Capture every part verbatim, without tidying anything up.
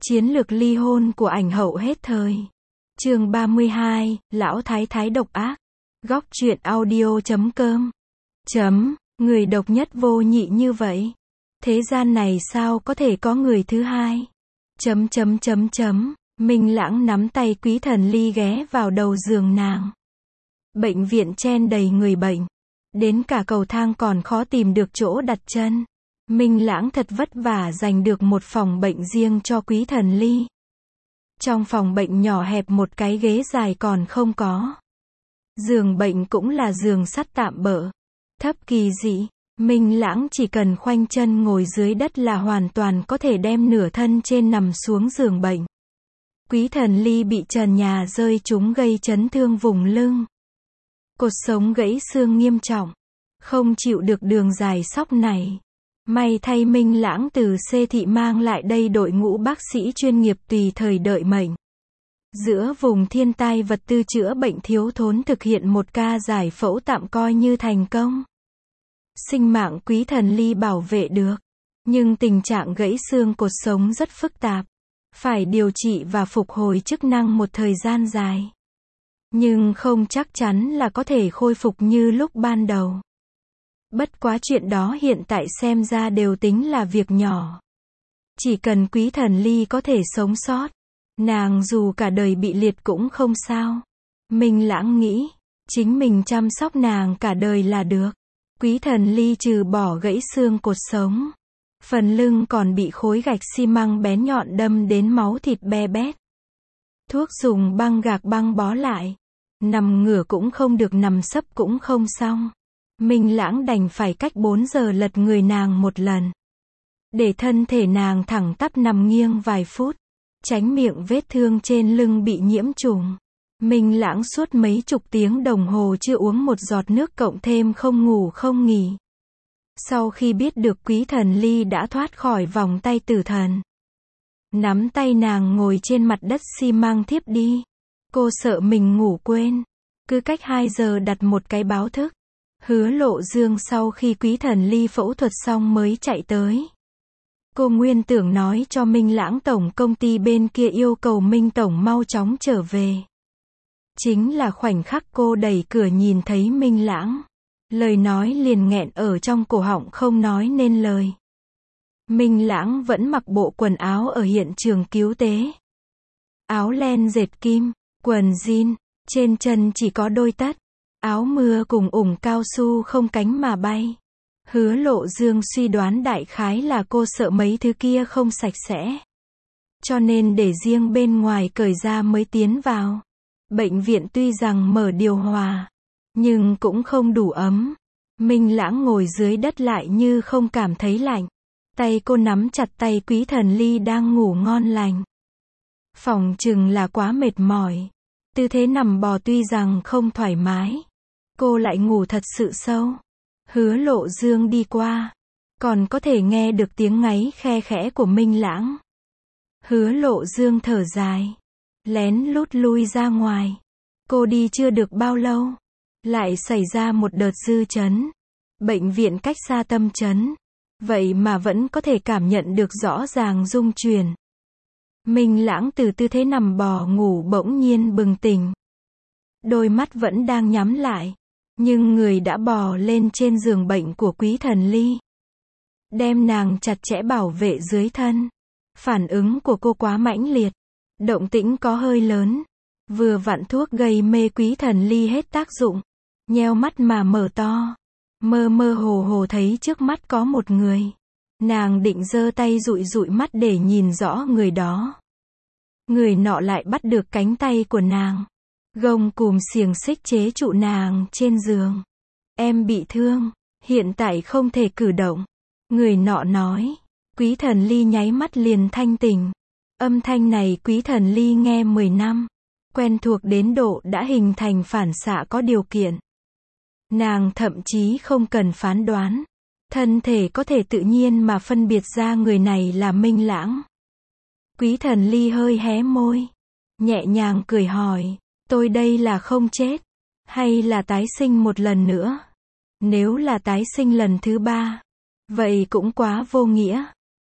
Chiến lược ly hôn của ảnh hậu hết thời. Chương ba mươi hai, Lão Thái Thái độc ác. Góc truyện audio chấm com. Chấm, người độc nhất vô nhị như vậy. Thế gian này sao có thể có người thứ hai? Chấm chấm chấm chấm. Minh Lãng nắm tay Quý Thần Ly ghé vào đầu giường nàng. Bệnh viện chen đầy người bệnh. Đến cả cầu thang còn khó tìm được chỗ đặt chân. Minh Lãng thật vất vả giành được một phòng bệnh riêng cho Quý Thần Ly. Trong phòng bệnh nhỏ hẹp một cái ghế dài còn không có. Giường bệnh cũng là giường sắt tạm bợ. Thấp kỳ dị. Minh Lãng chỉ cần khoanh chân ngồi dưới đất là hoàn toàn có thể đem nửa thân trên nằm xuống giường bệnh. Quý Thần Ly bị trần nhà rơi trúng gây chấn thương vùng lưng. Cột sống gãy xương nghiêm trọng. Không chịu được đường dài sóc này. May thay Minh Lãng từ xê thị mang lại đây đội ngũ bác sĩ chuyên nghiệp tùy thời đợi mệnh. Giữa vùng thiên tai vật tư chữa bệnh thiếu thốn thực hiện một ca giải phẫu tạm coi như thành công. Sinh mạng Quý Thần Ly bảo vệ được. Nhưng tình trạng gãy xương cột sống rất phức tạp. Phải điều trị và phục hồi chức năng một thời gian dài. Nhưng không chắc chắn là có thể khôi phục như lúc ban đầu. Bất quá chuyện đó hiện tại xem ra đều tính là việc nhỏ. Chỉ cần Quý Thần Ly có thể sống sót, nàng dù cả đời bị liệt cũng không sao. Minh Lãng nghĩ, chính mình chăm sóc nàng cả đời là được. Quý Thần Ly trừ bỏ gãy xương cột sống, phần lưng còn bị khối gạch xi măng bén nhọn đâm đến máu thịt be bét. Thuốc dùng băng gạc băng bó lại. Nằm ngửa cũng không được, nằm sấp cũng không xong. Minh Lãng đành phải cách bốn giờ lật người nàng một lần. Để thân thể nàng thẳng tắp nằm nghiêng vài phút. Tránh miệng vết thương trên lưng bị nhiễm trùng. Minh Lãng suốt mấy chục tiếng đồng hồ chưa uống một giọt nước, cộng thêm không ngủ không nghỉ. Sau khi biết được Quý Thần Ly đã thoát khỏi vòng tay tử thần, nắm tay nàng ngồi trên mặt đất xi măng thiếp đi. Cô sợ mình ngủ quên. Cứ cách hai giờ đặt một cái báo thức. Hứa Lộ Dương sau khi Quý Thần Ly phẫu thuật xong mới chạy tới. Cô nguyên tưởng nói cho Minh Lãng tổng công ty bên kia yêu cầu Minh tổng mau chóng trở về. Chính là khoảnh khắc cô đẩy cửa nhìn thấy Minh Lãng, lời nói liền nghẹn ở trong cổ họng không nói nên lời. Minh Lãng vẫn mặc bộ quần áo ở hiện trường cứu tế. Áo len dệt kim, quần jean, trên chân chỉ có đôi tất. Áo mưa cùng ủng cao su không cánh mà bay. Hứa Lộ Dương suy đoán đại khái là cô sợ mấy thứ kia không sạch sẽ. Cho nên để riêng bên ngoài cởi ra mới tiến vào. Bệnh viện tuy rằng mở điều hòa, nhưng cũng không đủ ấm. Minh Lãng ngồi dưới đất lại như không cảm thấy lạnh. Tay cô nắm chặt tay Quý Thần Ly đang ngủ ngon lành. Phòng chừng là quá mệt mỏi. Tư thế nằm bò tuy rằng không thoải mái, cô lại ngủ thật sự sâu. Hứa Lộ Dương đi qua, còn có thể nghe được tiếng ngáy khe khẽ của Minh Lãng. Hứa Lộ Dương thở dài, lén lút lui ra ngoài. Cô đi chưa được bao lâu, lại xảy ra một đợt dư chấn. Bệnh viện cách xa tâm chấn, vậy mà vẫn có thể cảm nhận được rõ ràng rung chuyển. Minh Lãng từ tư thế nằm bò ngủ bỗng nhiên bừng tỉnh. Đôi mắt vẫn đang nhắm lại, nhưng người đã bò lên trên giường bệnh của Quý Thần Ly, đem nàng chặt chẽ bảo vệ dưới thân. Phản ứng của cô quá mãnh liệt, động tĩnh có hơi lớn. Vừa vặn thuốc gây mê Quý Thần Ly hết tác dụng, nheo mắt mà mở to, mơ mơ hồ hồ thấy trước mắt có một người. Nàng định giơ tay dụi dụi mắt để nhìn rõ người đó. Người nọ lại bắt được cánh tay của nàng, gông cùm xiềng xích chế trụ nàng trên giường. Em bị thương, hiện tại không thể cử động. Người nọ nói. Quý Thần Ly nháy mắt liền thanh tỉnh. Âm thanh này Quý Thần Ly nghe mười năm, quen thuộc đến độ đã hình thành phản xạ có điều kiện. Nàng thậm chí không cần phán đoán, thân thể có thể tự nhiên mà phân biệt ra người này là Minh Lãng. Quý Thần Ly hơi hé môi, nhẹ nhàng cười hỏi, tôi đây là không chết, hay là tái sinh một lần nữa? Nếu là tái sinh lần thứ ba, vậy cũng quá vô nghĩa.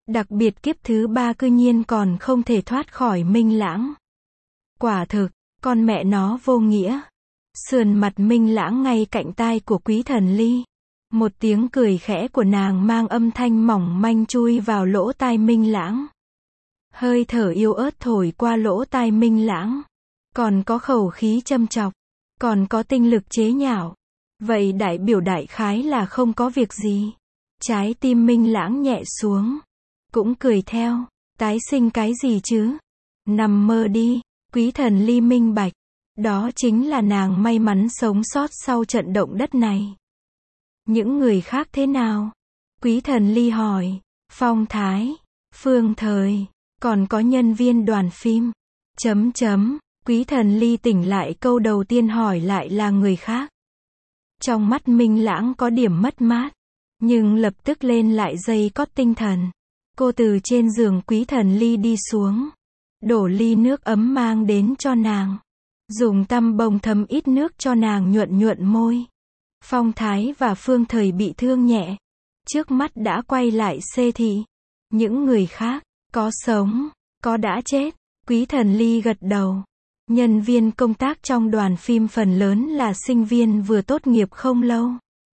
Đặc biệt kiếp thứ ba cư nhiên còn không thể thoát khỏi Minh Lãng. Quả thực, con mẹ nó vô nghĩa. Sườn mặt Minh Lãng ngay cạnh tai của Quý Thần Ly. Một tiếng cười khẽ của nàng mang âm thanh mỏng manh chui vào lỗ tai Minh Lãng. Hơi thở yếu ớt thổi qua lỗ tai Minh Lãng. Còn có khẩu khí châm chọc. Còn có tinh lực chế nhạo. Vậy đại biểu đại khái là không có việc gì. Trái tim Minh Lãng nhẹ xuống. Cũng cười theo. Tái sinh cái gì chứ? Nằm mơ đi. Quý Thần Ly minh bạch. Đó chính là nàng may mắn sống sót sau trận động đất này. Những người khác thế nào? Quý Thần Ly hỏi. Phong Thái, Phương Thời, còn có nhân viên đoàn phim. Chấm chấm. Quý Thần Ly tỉnh lại câu đầu tiên hỏi lại là người khác. Trong mắt Minh Lãng có điểm mất mát. Nhưng lập tức lên lại dây cót tinh thần. Cô từ trên giường Quý Thần Ly đi xuống. Đổ ly nước ấm mang đến cho nàng. Dùng tăm bông thấm ít nước cho nàng nhuận nhuận môi. Phong Thái và Phương Thời bị thương nhẹ. Trước mắt đã quay lại xê thị. Những người khác, có sống, có đã chết. Quý Thần Ly gật đầu. Nhân viên công tác trong đoàn phim phần lớn là sinh viên vừa tốt nghiệp không lâu.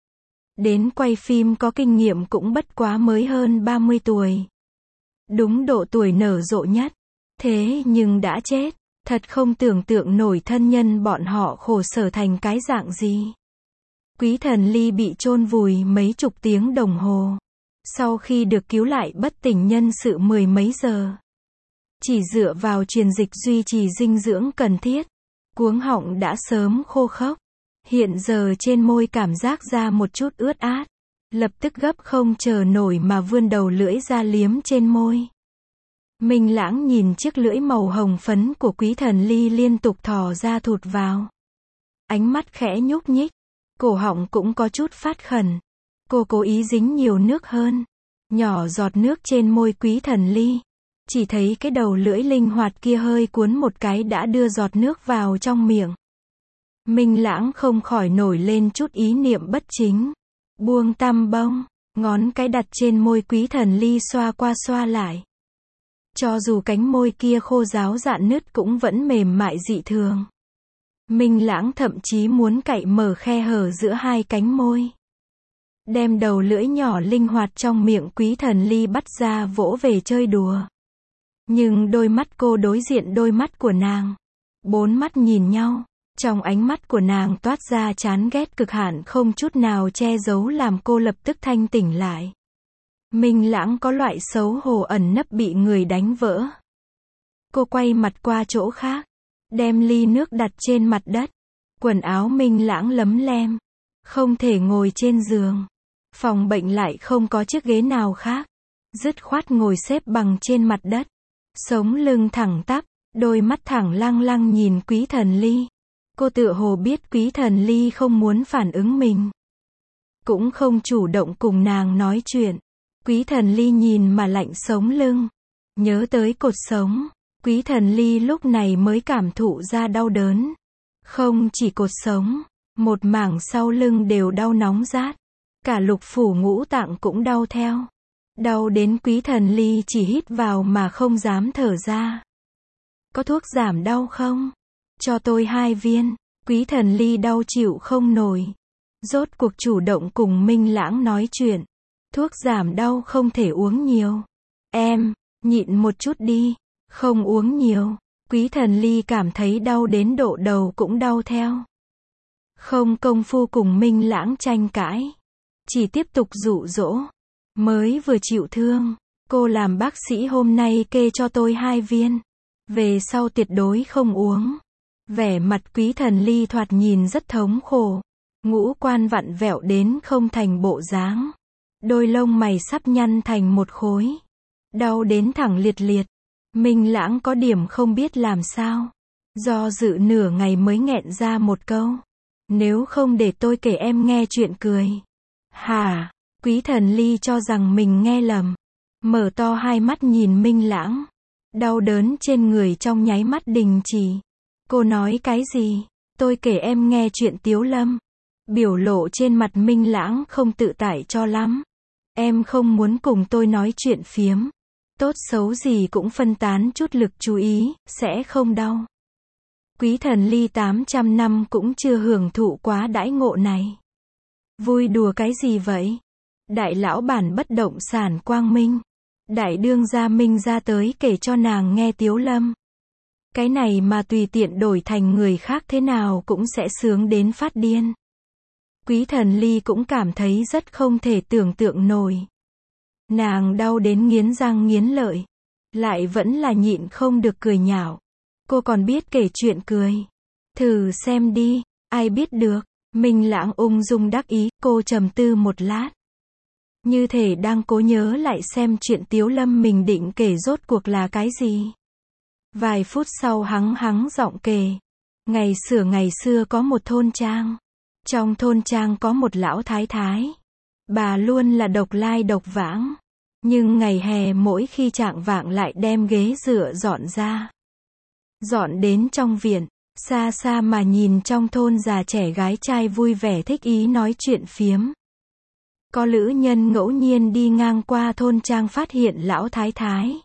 Đến quay phim có kinh nghiệm cũng bất quá mới hơn ba mươi tuổi. Đúng độ tuổi nở rộ nhất. Thế nhưng đã chết. Thật không tưởng tượng nổi thân nhân bọn họ khổ sở thành cái dạng gì. Quý Thần Ly bị chôn vùi mấy chục tiếng đồng hồ. Sau khi được cứu lại bất tỉnh nhân sự mười mấy giờ. Chỉ dựa vào truyền dịch duy trì dinh dưỡng cần thiết. Cuống họng đã sớm khô khốc. Hiện giờ trên môi cảm giác ra một chút ướt át. Lập tức gấp không chờ nổi mà vươn đầu lưỡi ra liếm trên môi. Minh Lãng nhìn chiếc lưỡi màu hồng phấn của Quý Thần Ly liên tục thò ra thụt vào. Ánh mắt khẽ nhúc nhích. Cổ họng cũng có chút phát khẩn. Cô cố ý dính nhiều nước hơn. Nhỏ giọt nước trên môi Quý Thần Ly. Chỉ thấy cái đầu lưỡi linh hoạt kia hơi cuốn một cái đã đưa giọt nước vào trong miệng. Minh Lãng không khỏi nổi lên chút ý niệm bất chính. Buông tăm bông, ngón cái đặt trên môi Quý Thần Ly xoa qua xoa lại. Cho dù cánh môi kia khô ráo rạn nứt cũng vẫn mềm mại dị thường. Minh Lãng thậm chí muốn cạy mở khe hở giữa hai cánh môi. Đem đầu lưỡi nhỏ linh hoạt trong miệng Quý Thần Ly bắt ra vỗ về chơi đùa. Nhưng đôi mắt cô đối diện đôi mắt của nàng. Bốn mắt nhìn nhau. Trong ánh mắt của nàng toát ra chán ghét cực hạn không chút nào che giấu làm cô lập tức thanh tỉnh lại. Minh Lãng có loại xấu hổ ẩn nấp bị người đánh vỡ. Cô quay mặt qua chỗ khác. Đem ly nước đặt trên mặt đất. Quần áo Minh Lãng lấm lem. Không thể ngồi trên giường. Phòng bệnh lại không có chiếc ghế nào khác. Dứt khoát ngồi xếp bằng trên mặt đất. Sống lưng thẳng tắp. Đôi mắt thẳng lăng lăng nhìn Quý Thần Ly. Cô tựa hồ biết Quý Thần Ly không muốn phản ứng mình. Cũng không chủ động cùng nàng nói chuyện. Quý Thần Ly nhìn mà lạnh sống lưng. Nhớ tới cột sống. Quý Thần Ly lúc này mới cảm thụ ra đau đớn. Không chỉ cột sống. Một mảng sau lưng đều đau nóng rát. Cả lục phủ ngũ tạng cũng đau theo. Đau đến Quý Thần Ly chỉ hít vào mà không dám thở ra. Có thuốc giảm đau không? Cho tôi hai viên. Quý Thần Ly đau chịu không nổi. Rốt cuộc chủ động cùng Minh Lãng nói chuyện. Thuốc giảm đau không thể uống nhiều. Em, nhịn một chút đi. Không uống nhiều. Quý Thần Ly cảm thấy đau đến độ đầu cũng đau theo. Không công phu cùng Minh Lãng tranh cãi. Chỉ tiếp tục dụ dỗ. Mới vừa chịu thương. Cô làm bác sĩ hôm nay kê cho tôi hai viên. Về sau tuyệt đối không uống. Vẻ mặt Quý Thần Ly thoạt nhìn rất thống khổ. Ngũ quan vặn vẹo đến không thành bộ dáng. Đôi lông mày sắp nhăn thành một khối. Đau đến thẳng liệt liệt. Minh Lãng có điểm không biết làm sao. Do dự nửa ngày mới nghẹn ra một câu. Nếu không để tôi kể em nghe chuyện cười. Hả? Quý Thần Ly cho rằng mình nghe lầm. Mở to hai mắt nhìn Minh Lãng. Đau đớn trên người trong nháy mắt đình chỉ. Cô nói cái gì? Tôi kể em nghe chuyện Tiếu Lâm. Biểu lộ trên mặt Minh Lãng không tự tại cho lắm. Em không muốn cùng tôi nói chuyện phiếm. Tốt xấu gì cũng phân tán chút lực chú ý, sẽ không đau. Quý thần ly tám trăm năm cũng chưa hưởng thụ quá đãi ngộ này. Vui đùa cái gì vậy? Đại lão bản bất động sản Quang Minh. Đại đương gia Minh ra tới kể cho nàng nghe Tiếu Lâm. Cái này mà tùy tiện đổi thành người khác thế nào cũng sẽ sướng đến phát điên. Quý thần ly cũng cảm thấy rất không thể tưởng tượng nổi. Nàng đau đến nghiến răng nghiến lợi. Lại vẫn là nhịn không được cười nhạo. Cô còn biết kể chuyện cười. Thử xem đi, ai biết được. Minh Lãng ung dung đắc ý, cô trầm tư một lát. Như thể đang cố nhớ lại xem chuyện Tiếu Lâm mình định kể rốt cuộc là cái gì. Vài phút sau hắng hắng giọng kể. Ngày xưa ngày xưa có một thôn trang. Trong thôn trang có một lão thái thái. Bà luôn là độc lai độc vãng. Nhưng ngày hè mỗi khi chạng vạng lại đem ghế dựa dọn ra. Dọn đến trong viện. Xa xa mà nhìn trong thôn già trẻ gái trai vui vẻ thích ý nói chuyện phiếm. Có lữ nhân ngẫu nhiên đi ngang qua thôn trang phát hiện lão thái thái.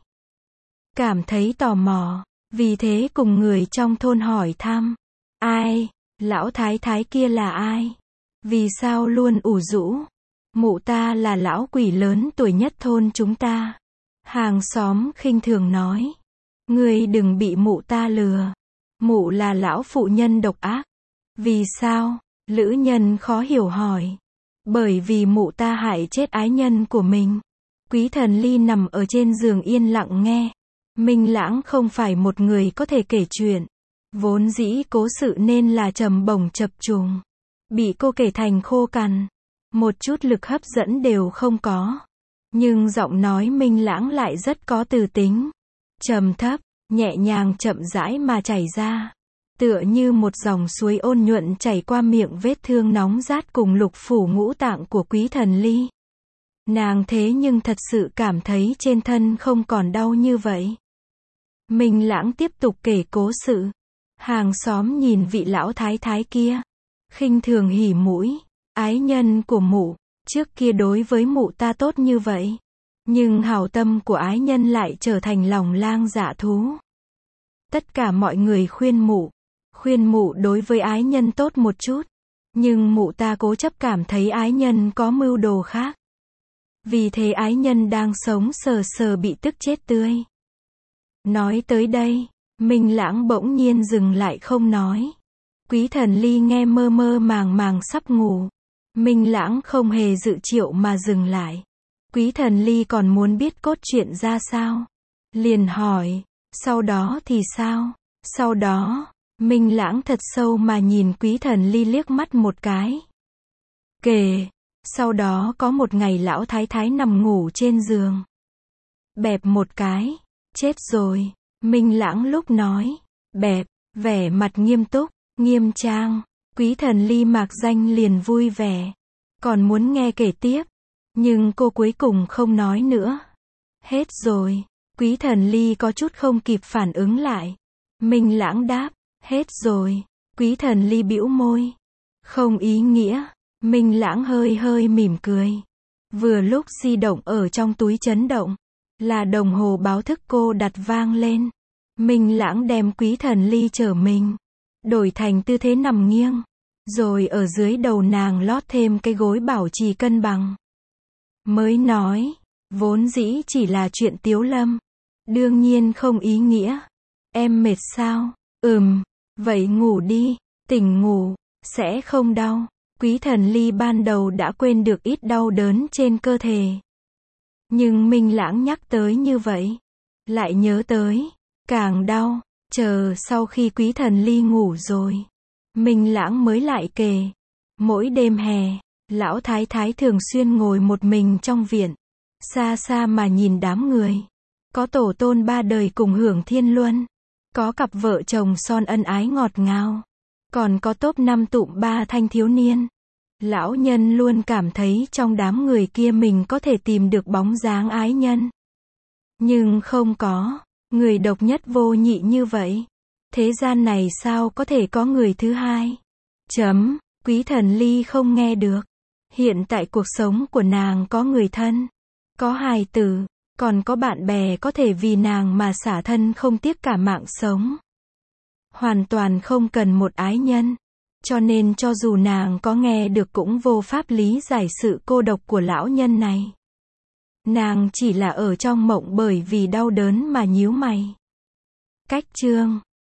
Cảm thấy tò mò, vì thế cùng người trong thôn hỏi thăm. Ai? Lão thái thái kia là ai? Vì sao luôn ủ rũ? Mụ ta là lão quỷ lớn tuổi nhất thôn chúng ta. Hàng xóm khinh thường nói. Ngươi đừng bị mụ ta lừa. Mụ là lão phụ nhân độc ác. Vì sao? Lữ nhân khó hiểu hỏi. Bởi vì mụ ta hại chết ái nhân của mình. Quý thần ly nằm ở trên giường yên lặng nghe. Minh Lãng không phải một người có thể kể chuyện. Vốn dĩ cố sự nên là trầm bổng chập trùng. Bị cô kể thành khô cằn. Một chút lực hấp dẫn đều không có. Nhưng giọng nói Minh Lãng lại rất có từ tính. Trầm thấp, nhẹ nhàng chậm rãi mà chảy ra. Tựa như một dòng suối ôn nhuận chảy qua miệng vết thương nóng rát cùng lục phủ ngũ tạng của quý thần ly. Nàng thế nhưng thật sự cảm thấy trên thân không còn đau như vậy. Minh Lãng tiếp tục kể cố sự. Hàng xóm nhìn vị lão thái thái kia. Khinh thường hỉ mũi. Ái nhân của mụ. Trước kia đối với mụ ta tốt như vậy. Nhưng hảo tâm của ái nhân lại trở thành lòng lang dạ thú. Tất cả mọi người khuyên mụ. Khuyên mụ đối với ái nhân tốt một chút. Nhưng mụ ta cố chấp cảm thấy ái nhân có mưu đồ khác. Vì thế ái nhân đang sống sờ sờ bị tức chết tươi. Nói tới đây, Minh Lãng bỗng nhiên dừng lại không nói. Quý thần ly nghe mơ mơ màng màng sắp ngủ. Minh Lãng không hề dự triệu mà dừng lại. Quý thần ly còn muốn biết cốt truyện ra sao. Liền hỏi, sau đó thì sao? Sau đó, Minh Lãng thật sâu mà nhìn quý thần ly liếc mắt một cái. Kể, sau đó có một ngày lão thái thái nằm ngủ trên giường. Bẹp một cái, chết rồi. Minh Lãng lúc nói, bẹp, vẻ mặt nghiêm túc, nghiêm trang. Quý thần ly mạc danh liền vui vẻ. Còn muốn nghe kể tiếp. Nhưng cô cuối cùng không nói nữa. Hết rồi. Quý thần ly có chút không kịp phản ứng lại. Minh Lãng đáp, hết rồi. Quý thần ly bĩu môi. Không ý nghĩa. Minh Lãng hơi hơi mỉm cười. Vừa lúc di động ở trong túi chấn động. Là đồng hồ báo thức cô đặt vang lên. Minh Lãng đem quý thần ly chở mình. Đổi thành tư thế nằm nghiêng. Rồi ở dưới đầu nàng lót thêm cái gối bảo trì cân bằng. Mới nói, vốn dĩ chỉ là chuyện Tiếu Lâm. Đương nhiên không ý nghĩa. Em mệt sao? Ừm, vậy ngủ đi, tỉnh ngủ, sẽ không đau. Quý thần ly ban đầu đã quên được ít đau đớn trên cơ thể. Nhưng Minh Lãng nhắc tới như vậy. Lại nhớ tới, càng đau, chờ sau khi quý thần ly ngủ rồi. Minh Lãng mới lại kể. Mỗi đêm hè, lão thái thái thường xuyên ngồi một mình trong viện. Xa xa mà nhìn đám người. Có tổ tôn ba đời cùng hưởng thiên luân. Có cặp vợ chồng son ân ái ngọt ngào. Còn có tốp năm tụm ba thanh thiếu niên. Lão nhân luôn cảm thấy trong đám người kia mình có thể tìm được bóng dáng ái nhân. Nhưng không có. Người độc nhất vô nhị như vậy. Thế gian này sao có thể có người thứ hai? Chấm. Quý thần ly không nghe được. Hiện tại cuộc sống của nàng có người thân. Có hài tử. Còn có bạn bè có thể vì nàng mà xả thân không tiếc cả mạng sống. Hoàn toàn không cần một ái nhân. Cho nên cho dù nàng có nghe được cũng vô pháp lý giải sự cô độc của lão nhân này. Nàng chỉ là ở trong mộng bởi vì đau đớn mà nhíu mày. Cách chương